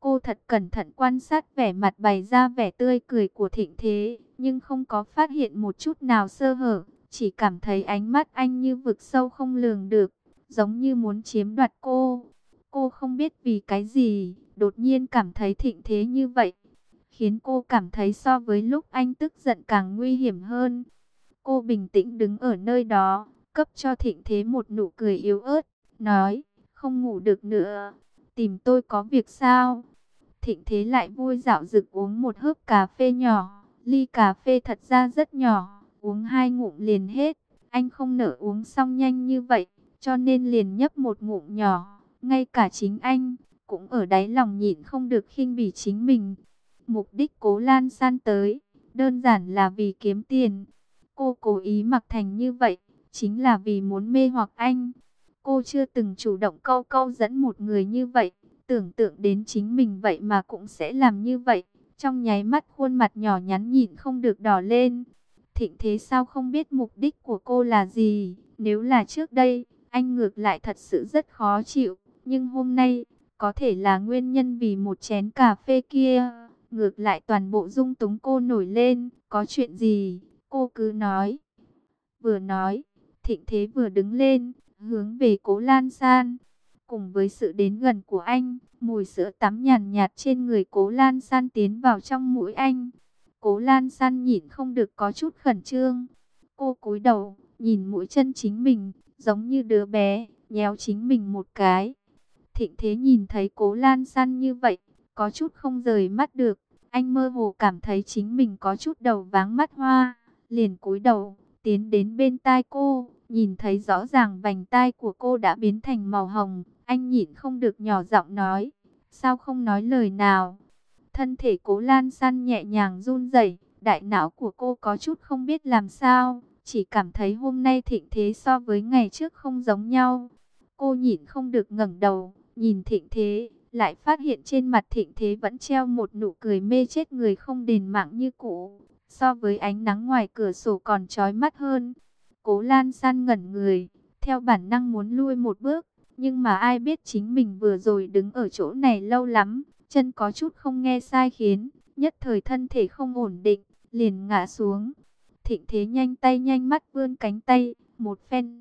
Speaker 1: Cô thật cẩn thận quan sát vẻ mặt bày ra vẻ tươi cười của Thịnh Thế, nhưng không có phát hiện một chút nào sơ hở, chỉ cảm thấy ánh mắt anh như vực sâu không lường được, giống như muốn chiếm đoạt cô. Cô không biết vì cái gì, đột nhiên cảm thấy Thịnh Thế như vậy, khiến cô cảm thấy so với lúc anh tức giận càng nguy hiểm hơn. Cô bình tĩnh đứng ở nơi đó, cấp cho Thịnh Thế một nụ cười yếu ớt, nói, không ngủ được nữa, tìm tôi có việc sao? Thịnh Thế lại vui dạo dực uống một hớp cà phê nhỏ, ly cà phê thật ra rất nhỏ, uống hai ngụm liền hết. Anh không nỡ uống xong nhanh như vậy, cho nên liền nhấp một ngụm nhỏ. Ngay cả chính anh cũng ở đáy lòng nhịn không được khinh bỉ chính mình. Mục đích Cố Lan San tới, đơn giản là vì kiếm tiền. Cô cố ý mặc thành như vậy, chính là vì muốn mê hoặc anh. Cô chưa từng chủ động câu câu dẫn một người như vậy, tưởng tượng đến chính mình vậy mà cũng sẽ làm như vậy. Trong nháy mắt khuôn mặt nhỏ nhắn nhịn không được đỏ lên. Thịnh Thế sao không biết mục đích của cô là gì? Nếu là trước đây, anh ngược lại thật sự rất khó chịu. Nhưng hôm nay, có thể là nguyên nhân vì một chén cà phê kia. Ngược lại toàn bộ dung túng cô nổi lên. Có chuyện gì? Cô cứ nói. Vừa nói, Thịnh Thế vừa đứng lên, hướng về Cố Lan San. Cùng với sự đến gần của anh, mùi sữa tắm nhàn nhạt trên người Cố Lan San tiến vào trong mũi anh. Cố Lan San nhịn không được có chút khẩn trương. Cô cúi đầu, nhìn mũi chân chính mình, giống như đứa bé, nhéo chính mình một cái. Thịnh Thế nhìn thấy Cố Lan San như vậy, có chút không rời mắt được. Anh mơ hồ cảm thấy chính mình có chút đầu váng mắt hoa, liền cúi đầu, tiến đến bên tai cô, nhìn thấy rõ ràng vành tai của cô đã biến thành màu hồng. Anh nhịn không được nhỏ giọng nói, sao không nói lời nào? Thân thể Cố Lan San nhẹ nhàng run rẩy, đại não của cô có chút không biết làm sao, chỉ cảm thấy hôm nay Thịnh Thế so với ngày trước không giống nhau. Cô nhịn không được ngẩng đầu, nhìn Thịnh Thế, lại phát hiện trên mặt Thịnh Thế vẫn treo một nụ cười mê chết người không đền mạng như cũ, so với ánh nắng ngoài cửa sổ còn chói mắt hơn. Cố Lan San ngẩn người, theo bản năng muốn lui một bước, nhưng mà ai biết chính mình vừa rồi đứng ở chỗ này lâu lắm, chân có chút không nghe sai khiến, nhất thời thân thể không ổn định, liền ngã xuống. Thịnh Thế nhanh tay nhanh mắt vươn cánh tay, một phen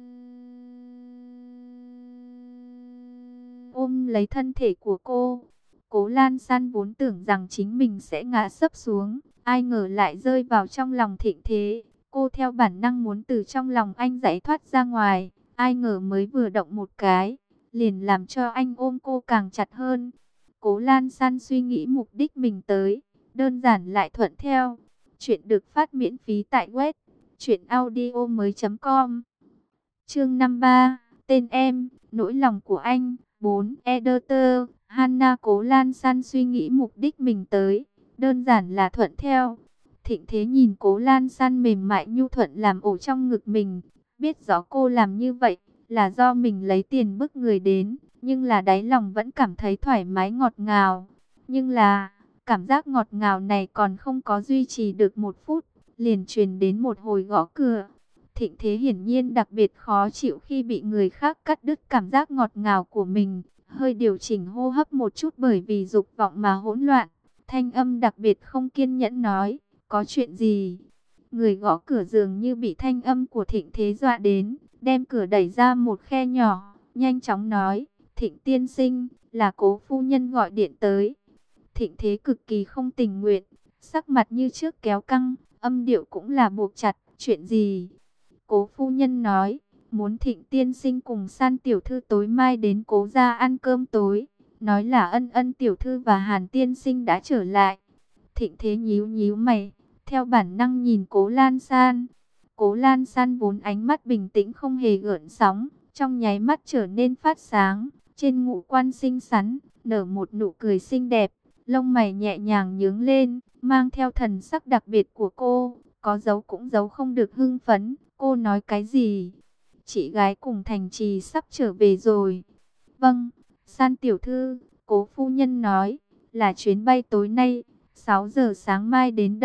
Speaker 1: ôm lấy thân thể của cô. Cố Lan San vốn tưởng rằng chính mình sẽ ngã sấp xuống, ai ngờ lại rơi vào trong lòng Thịnh Thế. Cô theo bản năng muốn từ trong lòng anh giải thoát ra ngoài, ai ngờ mới vừa động một cái, liền làm cho anh ôm cô càng chặt hơn. Cố Lan San suy nghĩ mục đích mình tới, đơn giản lại thuận theo. Chuyện được phát miễn phí tại web truyệnaudiomoi chấm com. Chương năm mươi ba, tên em, nỗi lòng của anh. bốn. Editor, Hana. Cố Lan San suy nghĩ mục đích mình tới, đơn giản là thuận theo. Thịnh Thế nhìn Cố Lan San mềm mại nhu thuận làm ổ trong ngực mình, biết rõ cô làm như vậy là do mình lấy tiền bức người đến, nhưng là đáy lòng vẫn cảm thấy thoải mái ngọt ngào. Nhưng là, cảm giác ngọt ngào này còn không có duy trì được một phút, liền truyền đến một hồi gõ cửa. Thịnh Thế hiển nhiên đặc biệt khó chịu khi bị người khác cắt đứt cảm giác ngọt ngào của mình, hơi điều chỉnh hô hấp một chút bởi vì dục vọng mà hỗn loạn. Thanh âm đặc biệt không kiên nhẫn nói, có chuyện gì? Người gõ cửa dường như bị thanh âm của Thịnh Thế dọa đến, đem cửa đẩy ra một khe nhỏ, nhanh chóng nói, Thịnh tiên sinh, là Cố phu nhân gọi điện tới. Thịnh Thế cực kỳ không tình nguyện, sắc mặt như trước kéo căng, âm điệu cũng là buộc chặt, chuyện gì? Cố phu nhân nói, muốn Thịnh tiên sinh cùng San tiểu thư tối mai đến Cố gia ăn cơm tối, nói là Ân Ân tiểu thư và Hàn tiên sinh đã trở lại. Thịnh Thế nhíu nhíu mày, theo bản năng nhìn Cố Lan San. Cố Lan San vốn ánh mắt bình tĩnh không hề gợn sóng, trong nháy mắt trở nên phát sáng, trên ngũ quan xinh xắn, nở một nụ cười xinh đẹp, lông mày nhẹ nhàng nhướng lên, mang theo thần sắc đặc biệt của cô, có giấu cũng giấu không được hưng phấn. Cô nói cái gì? Chị gái cùng Thành Trì sắp trở về rồi. Vâng, San tiểu thư, Cố phu nhân nói là chuyến bay tối nay, sáu giờ sáng mai đến đây,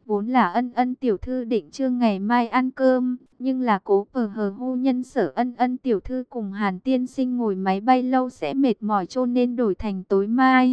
Speaker 1: Vốn là Ân Ân tiểu thư định trương ngày mai ăn cơm, nhưng là cố phờ hờ hô nhân sở Ân Ân tiểu thư cùng Hàn tiên sinh ngồi máy bay lâu sẽ mệt mỏi cho nên đổi thành tối mai.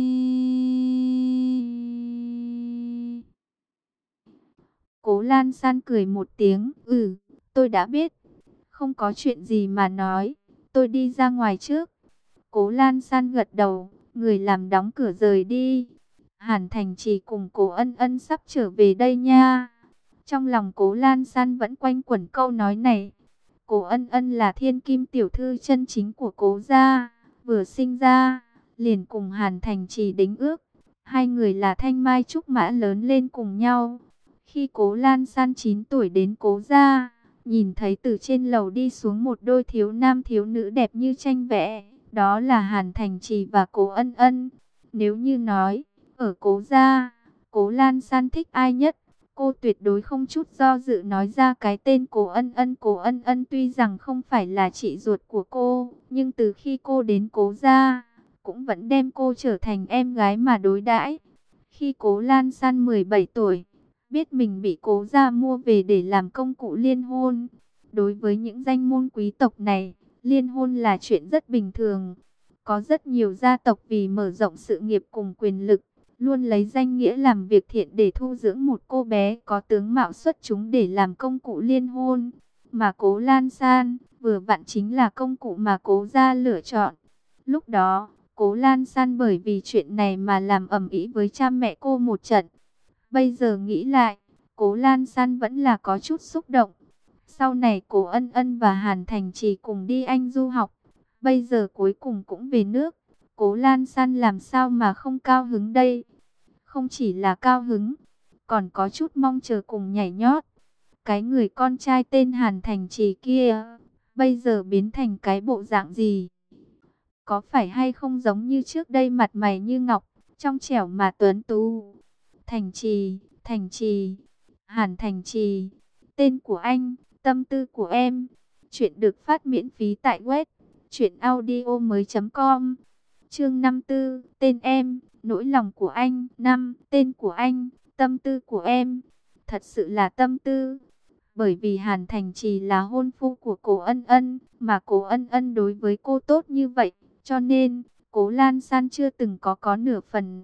Speaker 1: Cố Lan San cười một tiếng, ừ, tôi đã biết, không có chuyện gì mà nói, tôi đi ra ngoài trước. Cố Lan San gật đầu, người làm đóng cửa rời đi. Hàn Thành Trì cùng Cố Ân Ân sắp trở về đây nha. Trong lòng Cố Lan San vẫn quanh quẩn câu nói này. Cố Ân Ân là thiên kim tiểu thư chân chính của Cố gia, vừa sinh ra liền cùng Hàn Thành Trì đính ước, hai người là thanh mai trúc mã lớn lên cùng nhau. Khi Cố Lan San chín tuổi đến Cố gia, nhìn thấy từ trên lầu đi xuống một đôi thiếu nam thiếu nữ đẹp như tranh vẽ, đó là Hàn Thành Trì và Cố Ân Ân. Nếu như nói, ở Cố gia, Cố Lan San thích ai nhất, cô tuyệt đối không chút do dự nói ra cái tên Cố Ân Ân. Cố Ân Ân tuy rằng không phải là chị ruột của cô, nhưng từ khi cô đến Cố gia, cũng vẫn đem cô trở thành em gái mà đối đãi. Khi Cố Lan San mười bảy tuổi, biết mình bị Cố gia mua về để làm công cụ liên hôn. Đối với những danh môn quý tộc này, liên hôn là chuyện rất bình thường. Có rất nhiều gia tộc vì mở rộng sự nghiệp cùng quyền lực, luôn lấy danh nghĩa làm việc thiện để thu dưỡng một cô bé có tướng mạo xuất chúng để làm công cụ liên hôn. Mà Cố Lan San vừa vặn chính là công cụ mà Cố gia lựa chọn. Lúc đó, Cố Lan San bởi vì chuyện này mà làm ầm ĩ với cha mẹ cô một trận. Bây giờ nghĩ lại, Cố Lan San vẫn là có chút xúc động. Sau này Cố Ân Ân và Hàn Thành Trì cùng đi Anh du học, bây giờ cuối cùng cũng về nước. Cố Lan San làm sao mà không cao hứng đây? Không chỉ là cao hứng, còn có chút mong chờ cùng nhảy nhót. Cái người con trai tên Hàn Thành Trì kia, bây giờ biến thành cái bộ dạng gì? Có phải hay không giống như trước đây mặt mày như ngọc, trong trẻo mà tuấn tú? Thành Trì, Thành Trì, Hàn Thành Trì, tên của anh, tâm tư của em. Chuyện được phát miễn phí tại web truyện audio mới chấm com. Chương năm mươi tư, tên em, nỗi lòng của anh. Năm, tên của anh, tâm tư của em. Thật sự là tâm tư. Bởi vì Hàn Thành Trì là hôn phu của Cố Ân Ân, mà Cố Ân Ân đối với cô tốt như vậy, cho nên Cố Lan San chưa từng có có nửa phần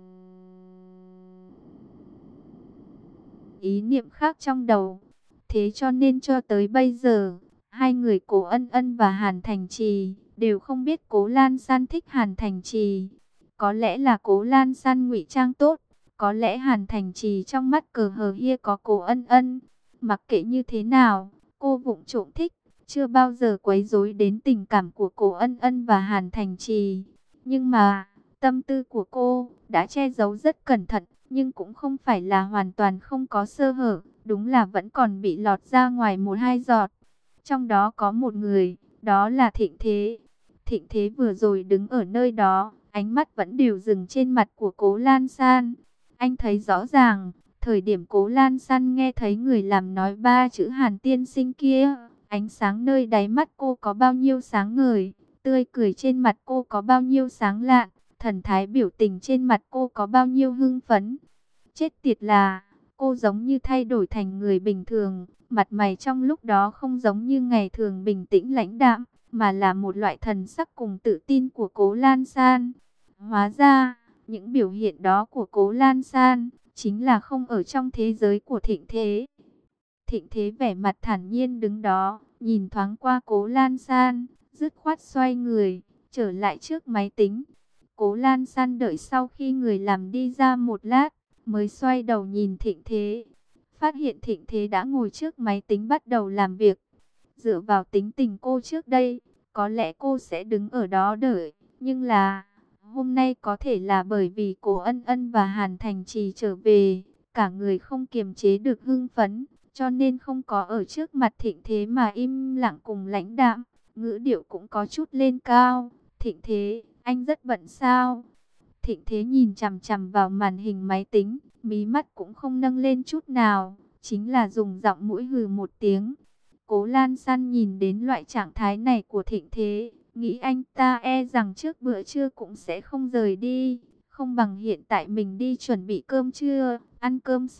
Speaker 1: ý niệm khác trong đầu. Thế cho nên cho tới bây giờ, hai người Cố Ân Ân và Hàn Thành Trì đều không biết Cố Lan San thích Hàn Thành Trì. Có lẽ là Cố Lan San ngụy trang tốt, có lẽ Hàn Thành Trì trong mắt cờ hờ hia có Cố Ân Ân. Mặc kệ như thế nào, cô vụng trộm thích, chưa bao giờ quấy rối đến tình cảm của Cố Ân Ân và Hàn Thành Trì. Nhưng mà, tâm tư của cô đã che giấu rất cẩn thận, nhưng cũng không phải là hoàn toàn không có sơ hở, đúng là vẫn còn bị lọt ra ngoài một hai giọt. Trong đó có một người, đó là Thịnh Thế. Thịnh Thế vừa rồi đứng ở nơi đó, ánh mắt vẫn đều dừng trên mặt của Cố Lan San. Anh thấy rõ ràng, thời điểm Cố Lan San nghe thấy người làm nói ba chữ Hàn tiên sinh kia, ánh sáng nơi đáy mắt cô có bao nhiêu sáng ngời, tươi cười trên mặt cô có bao nhiêu sáng lạn, thần thái biểu tình trên mặt cô có bao nhiêu hưng phấn. Chết tiệt là, cô giống như thay đổi thành người bình thường, mặt mày trong lúc đó không giống như ngày thường bình tĩnh lãnh đạm, mà là một loại thần sắc cùng tự tin của Cố Lan San. Hóa ra, những biểu hiện đó của Cố Lan San chính là không ở trong thế giới của Thịnh Thế. Thịnh Thế vẻ mặt thản nhiên đứng đó, nhìn thoáng qua Cố Lan San, dứt khoát xoay người, trở lại trước máy tính. Cố Lan San đợi sau khi người làm đi ra một lát, mới xoay đầu nhìn Thịnh Thế. Phát hiện Thịnh Thế đã ngồi trước máy tính bắt đầu làm việc. Dựa vào tính tình cô trước đây, có lẽ cô sẽ đứng ở đó đợi. Nhưng là, hôm nay có thể là bởi vì Cố Ân Ân và Hàn Thành Trì trở về, cả người không kiềm chế được hưng phấn, cho nên không có ở trước mặt Thịnh Thế mà im lặng cùng lãnh đạm, ngữ điệu cũng có chút lên cao. Thịnh Thế, anh rất bận sao? Thịnh Thế nhìn chằm chằm vào màn hình máy tính, mí mắt cũng không nâng lên chút nào, chính là dùng giọng mũi hừ một tiếng. Cố Lan San nhìn đến loại trạng thái này của Thịnh Thế, nghĩ anh ta e rằng trước bữa trưa cũng sẽ không rời đi, không bằng hiện tại mình đi chuẩn bị cơm trưa, ăn cơm xong,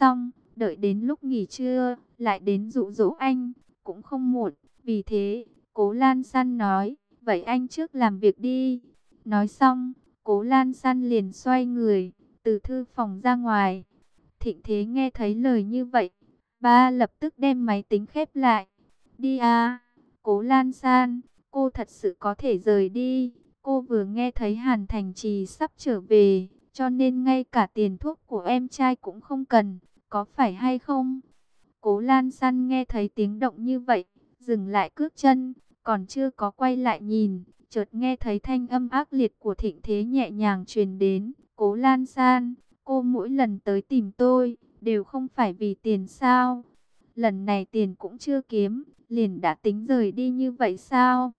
Speaker 1: đợi đến lúc nghỉ trưa, lại đến dụ dỗ anh, cũng không muộn. Vì thế, Cố Lan San nói, vậy anh trước làm việc đi. Nói xong, Cố Lan San liền xoay người, từ thư phòng ra ngoài. Thịnh Thế nghe thấy lời như vậy, ba lập tức đem máy tính khép lại. Đi à, Cố Lan San, cô thật sự có thể rời đi. Cô vừa nghe thấy Hàn Thành Trì sắp trở về, cho nên ngay cả tiền thuốc của em trai cũng không cần, có phải hay không? Cố Lan San nghe thấy tiếng động như vậy, dừng lại cước chân, còn chưa có quay lại nhìn, chợt nghe thấy thanh âm ác liệt của Thịnh Thế nhẹ nhàng truyền đến. Cố Lan San, cô mỗi lần tới tìm tôi, đều không phải vì tiền sao? Lần này tiền cũng chưa kiếm, liền đã tính rời đi như vậy sao?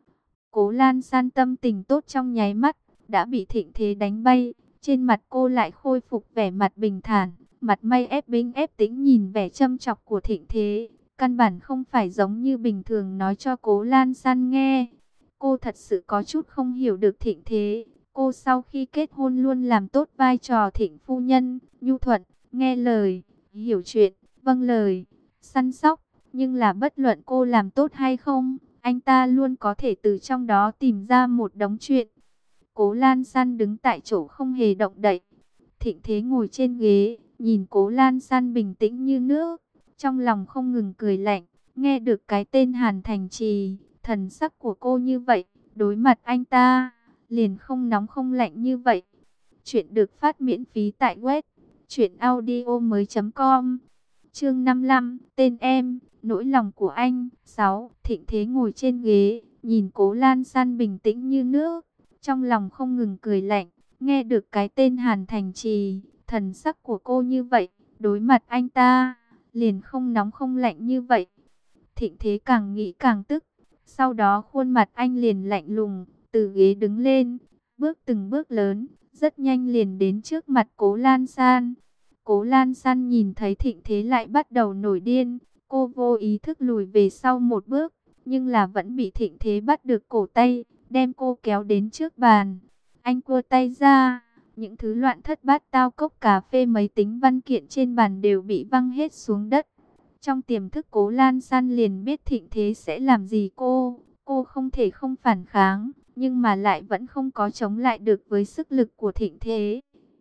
Speaker 1: Cố Lan San tâm tình tốt trong nháy mắt, đã bị Thịnh Thế đánh bay. Trên mặt cô lại khôi phục vẻ mặt bình thản, mặt mày ép binh ép tĩnh nhìn vẻ châm chọc của Thịnh Thế. Căn bản không phải giống như bình thường nói cho Cố Lan San nghe. Cô thật sự có chút không hiểu được Thịnh Thế. Cô sau khi kết hôn luôn làm tốt vai trò Thịnh phu nhân, nhu thuận, nghe lời, hiểu chuyện, vâng lời, săn sóc. Nhưng là bất luận cô làm tốt hay không, anh ta luôn có thể từ trong đó tìm ra một đống chuyện. Cố Lan San đứng tại chỗ không hề động đậy. Thịnh Thế ngồi trên ghế, nhìn Cố Lan San bình tĩnh như nước, trong lòng không ngừng cười lạnh. Nghe được cái tên Hàn Thành Trì, thần sắc của cô như vậy, đối mặt anh ta, liền không nóng không lạnh như vậy. Chuyện được phát miễn phí tại web truyện audio mới chấm com. Chương năm mươi lăm, tên em, nỗi lòng của anh. sáu. Thịnh Thế ngồi trên ghế, nhìn Cố Lan San bình tĩnh như nước, trong lòng không ngừng cười lạnh. Nghe được cái tên Hàn Thành Trì, thần sắc của cô như vậy, đối mặt anh ta, liền không nóng không lạnh như vậy. Thịnh Thế càng nghĩ càng tức, sau đó khuôn mặt anh liền lạnh lùng, từ ghế đứng lên, bước từng bước lớn, rất nhanh liền đến trước mặt Cố Lan San. Cố Lan San nhìn thấy Thịnh Thế lại bắt đầu nổi điên, cô vô ý thức lùi về sau một bước, nhưng là vẫn bị Thịnh Thế bắt được cổ tay, đem cô kéo đến trước bàn. Anh cua tay ra, những thứ loạn thất bát tao, cốc cà phê, máy tính, văn kiện trên bàn đều bị văng hết xuống đất. Trong tiềm thức Cố Lan San liền biết Thịnh Thế sẽ làm gì cô, cô không thể không phản kháng, nhưng mà lại vẫn không có chống lại được với sức lực của Thịnh Thế.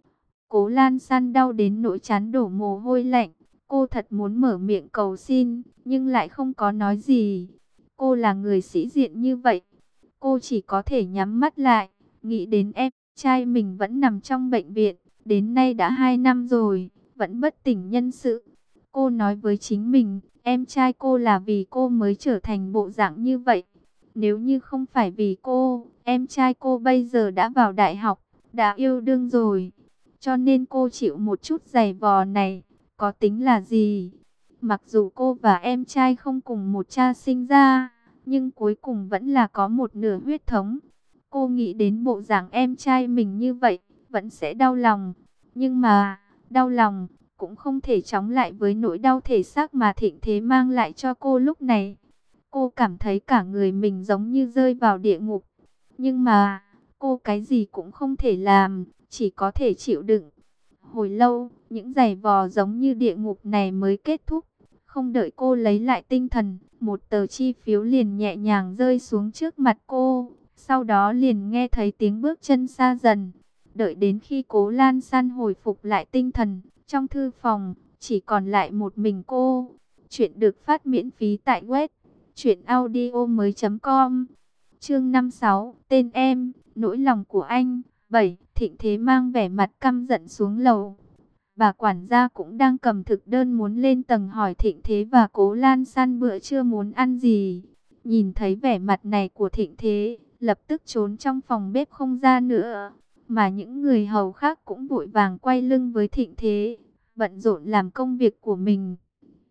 Speaker 1: Cố Lan San đau đến nỗi trán đổ mồ hôi lạnh, cô thật muốn mở miệng cầu xin, nhưng lại không có nói gì. Cô là người sĩ diện như vậy, cô chỉ có thể nhắm mắt lại, nghĩ đến em trai mình vẫn nằm trong bệnh viện, đến nay đã hai năm rồi, vẫn bất tỉnh nhân sự. Cô nói với chính mình, em trai cô là vì cô mới trở thành bộ dạng như vậy. Nếu như không phải vì cô, em trai cô bây giờ đã vào đại học, đã yêu đương rồi. Cho nên cô chịu một chút giày vò này, có tính là gì? Mặc dù cô và em trai không cùng một cha sinh ra, nhưng cuối cùng vẫn là có một nửa huyết thống. Cô nghĩ đến bộ dạng em trai mình như vậy, vẫn sẽ đau lòng. Nhưng mà, đau lòng cũng không thể chống lại với nỗi đau thể xác mà Thịnh Thế mang lại cho cô lúc này. Cô cảm thấy cả người mình giống như rơi vào địa ngục. Nhưng mà, cô cái gì cũng không thể làm, chỉ có thể chịu đựng. Hồi lâu, những giày vò giống như địa ngục này mới kết thúc. Không đợi cô lấy lại tinh thần, một tờ chi phiếu liền nhẹ nhàng rơi xuống trước mặt cô. Sau đó liền nghe thấy tiếng bước chân xa dần. Đợi đến khi Cố Lan San hồi phục lại tinh thần, trong thư phòng, chỉ còn lại một mình cô. Chuyện được phát miễn phí tại web truyện audio mới chấm com. Chương năm mươi sáu, tên em, nỗi lòng của anh. bảy. Thịnh Thế mang vẻ mặt căm giận xuống lầu. Bà quản gia cũng đang cầm thực đơn muốn lên tầng hỏi Thịnh Thế và Cố Lan San bữa trưa muốn ăn gì. Nhìn thấy vẻ mặt này của Thịnh Thế, lập tức trốn trong phòng bếp không ra nữa. Mà những người hầu khác cũng vội vàng quay lưng với Thịnh Thế, bận rộn làm công việc của mình.